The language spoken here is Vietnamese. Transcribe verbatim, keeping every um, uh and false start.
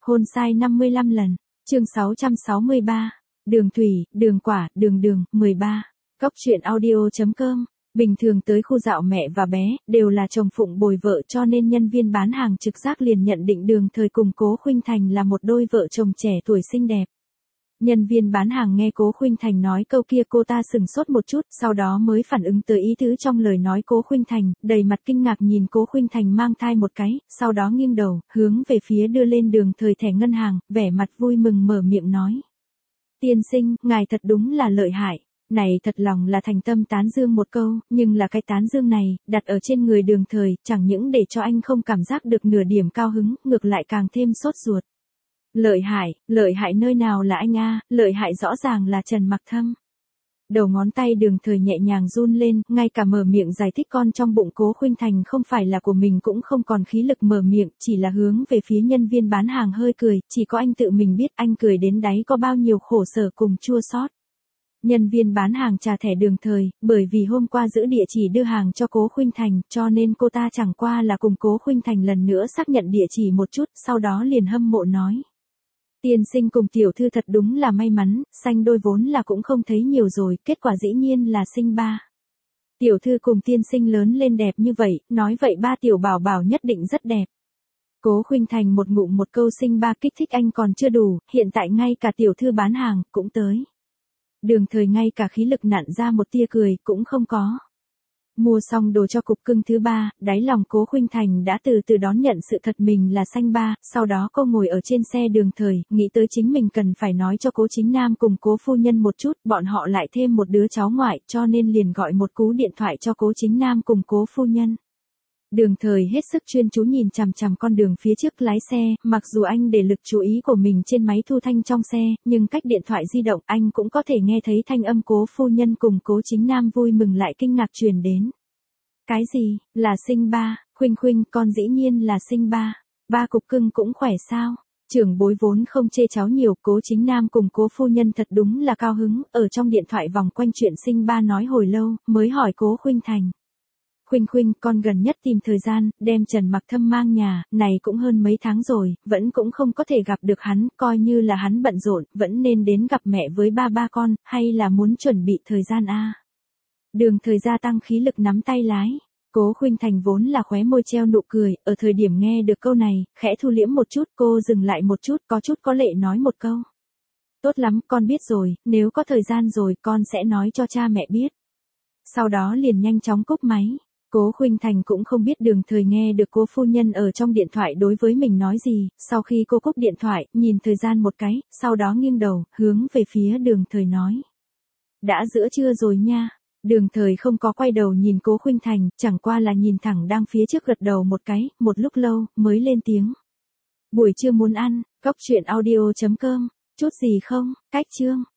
Hôn sai năm mươi lăm lần. Chương sáu trăm sáu mươi ba. Đường thủy, đường quả, đường đường, mười ba. Cóc truyện audio chấm com. Bình thường tới khu dạo mẹ và bé, đều là chồng phụng bồi vợ, cho nên nhân viên bán hàng trực giác liền nhận định Đường Thời cùng Cố Khuynh Thành là một đôi vợ chồng trẻ tuổi xinh đẹp. Nhân viên bán hàng nghe Cố Khuynh Thành nói câu kia, cô ta sừng sốt một chút, sau đó mới phản ứng tới ý tứ trong lời nói Cố Khuynh Thành, đầy mặt kinh ngạc nhìn Cố Khuynh Thành mang thai một cái, sau đó nghiêng đầu, hướng về phía đưa lên Đường Thời thẻ ngân hàng, vẻ mặt vui mừng mở miệng nói. Tiên sinh, ngài thật đúng là lợi hại. Này thật lòng là thành tâm tán dương một câu, nhưng là cái tán dương này, đặt ở trên người Đường Thời, chẳng những để cho anh không cảm giác được nửa điểm cao hứng, ngược lại càng thêm sốt ruột. Lợi hại, lợi hại nơi nào là anh a, lợi hại rõ ràng là Trần Mặc Thâm. Đầu ngón tay Đường Thời nhẹ nhàng run lên, ngay cả mở miệng giải thích con trong bụng Cố Khuynh Thành không phải là của mình cũng không còn khí lực mở miệng, chỉ là hướng về phía nhân viên bán hàng hơi cười, chỉ có anh tự mình biết anh cười đến đáy có bao nhiêu khổ sở cùng chua xót. Nhân viên bán hàng trả thẻ Đường Thời, bởi vì hôm qua giữ địa chỉ đưa hàng cho Cố Khuynh Thành, cho nên cô ta chẳng qua là cùng Cố Khuynh Thành lần nữa xác nhận địa chỉ một chút, sau đó liền hâm mộ nói. Tiên sinh cùng tiểu thư thật đúng là may mắn, sanh đôi vốn là cũng không thấy nhiều rồi, kết quả dĩ nhiên là sinh ba. Tiểu thư cùng tiên sinh lớn lên đẹp như vậy, nói vậy ba tiểu bảo bảo nhất định rất đẹp. Cố Khuynh Thành một ngụm một câu sinh ba kích thích anh còn chưa đủ, hiện tại ngay cả tiểu thư bán hàng, cũng tới. Đường Thời ngay cả khí lực nặn ra một tia cười, cũng không có. Mua xong đồ cho cục cưng thứ ba, đáy lòng Cố Khuynh Thành đã từ từ đón nhận sự thật mình là sanh ba, sau đó cô ngồi ở trên xe Đường Thời, nghĩ tới chính mình cần phải nói cho Cố Chính Nam cùng Cố phu nhân một chút, bọn họ lại thêm một đứa cháu ngoại, cho nên liền gọi một cú điện thoại cho Cố Chính Nam cùng Cố phu nhân. Đường Thời hết sức chuyên chú nhìn chằm chằm con đường phía trước lái xe, mặc dù anh để lực chú ý của mình trên máy thu thanh trong xe, nhưng cách điện thoại di động anh cũng có thể nghe thấy thanh âm Cố phu nhân cùng Cố Chính Nam vui mừng lại kinh ngạc truyền đến. Cái gì, là sinh ba, Khuynh Khuynh, con dĩ nhiên là sinh ba, ba cục cưng cũng khỏe sao? Trưởng bối vốn không chê cháu nhiều, Cố Chính Nam cùng Cố phu nhân thật đúng là cao hứng, ở trong điện thoại vòng quanh chuyện sinh ba nói hồi lâu, mới hỏi Cố Khuynh Thành. Khuynh Khuynh, con gần nhất tìm thời gian, đem Trần Mặc Thâm mang nhà, này cũng hơn mấy tháng rồi, vẫn cũng không có thể gặp được hắn, coi như là hắn bận rộn, vẫn nên đến gặp mẹ với ba ba con, hay là muốn chuẩn bị thời gian a? Đường Thời gia tăng khí lực nắm tay lái. Cố Khuynh Thành vốn là khóe môi treo nụ cười, ở thời điểm nghe được câu này, khẽ thu liễm một chút, cô dừng lại một chút, có chút có lệ nói một câu. Tốt lắm, con biết rồi, nếu có thời gian rồi, con sẽ nói cho cha mẹ biết. Sau đó liền nhanh chóng cúp máy. Cố Khuynh Thành cũng không biết Đường Thời nghe được Cố phu nhân ở trong điện thoại đối với mình nói gì, sau khi cô cúp điện thoại, nhìn thời gian một cái, sau đó nghiêng đầu, hướng về phía Đường Thời nói. Đã giữa trưa rồi nha. Đường Thời không có quay đầu nhìn Cố Khuynh Thành, chẳng qua là nhìn thẳng đang phía trước gật đầu một cái, một lúc lâu, mới lên tiếng. Buổi trưa muốn ăn, cóc truyện audio chấm com, chút gì không, cách chương.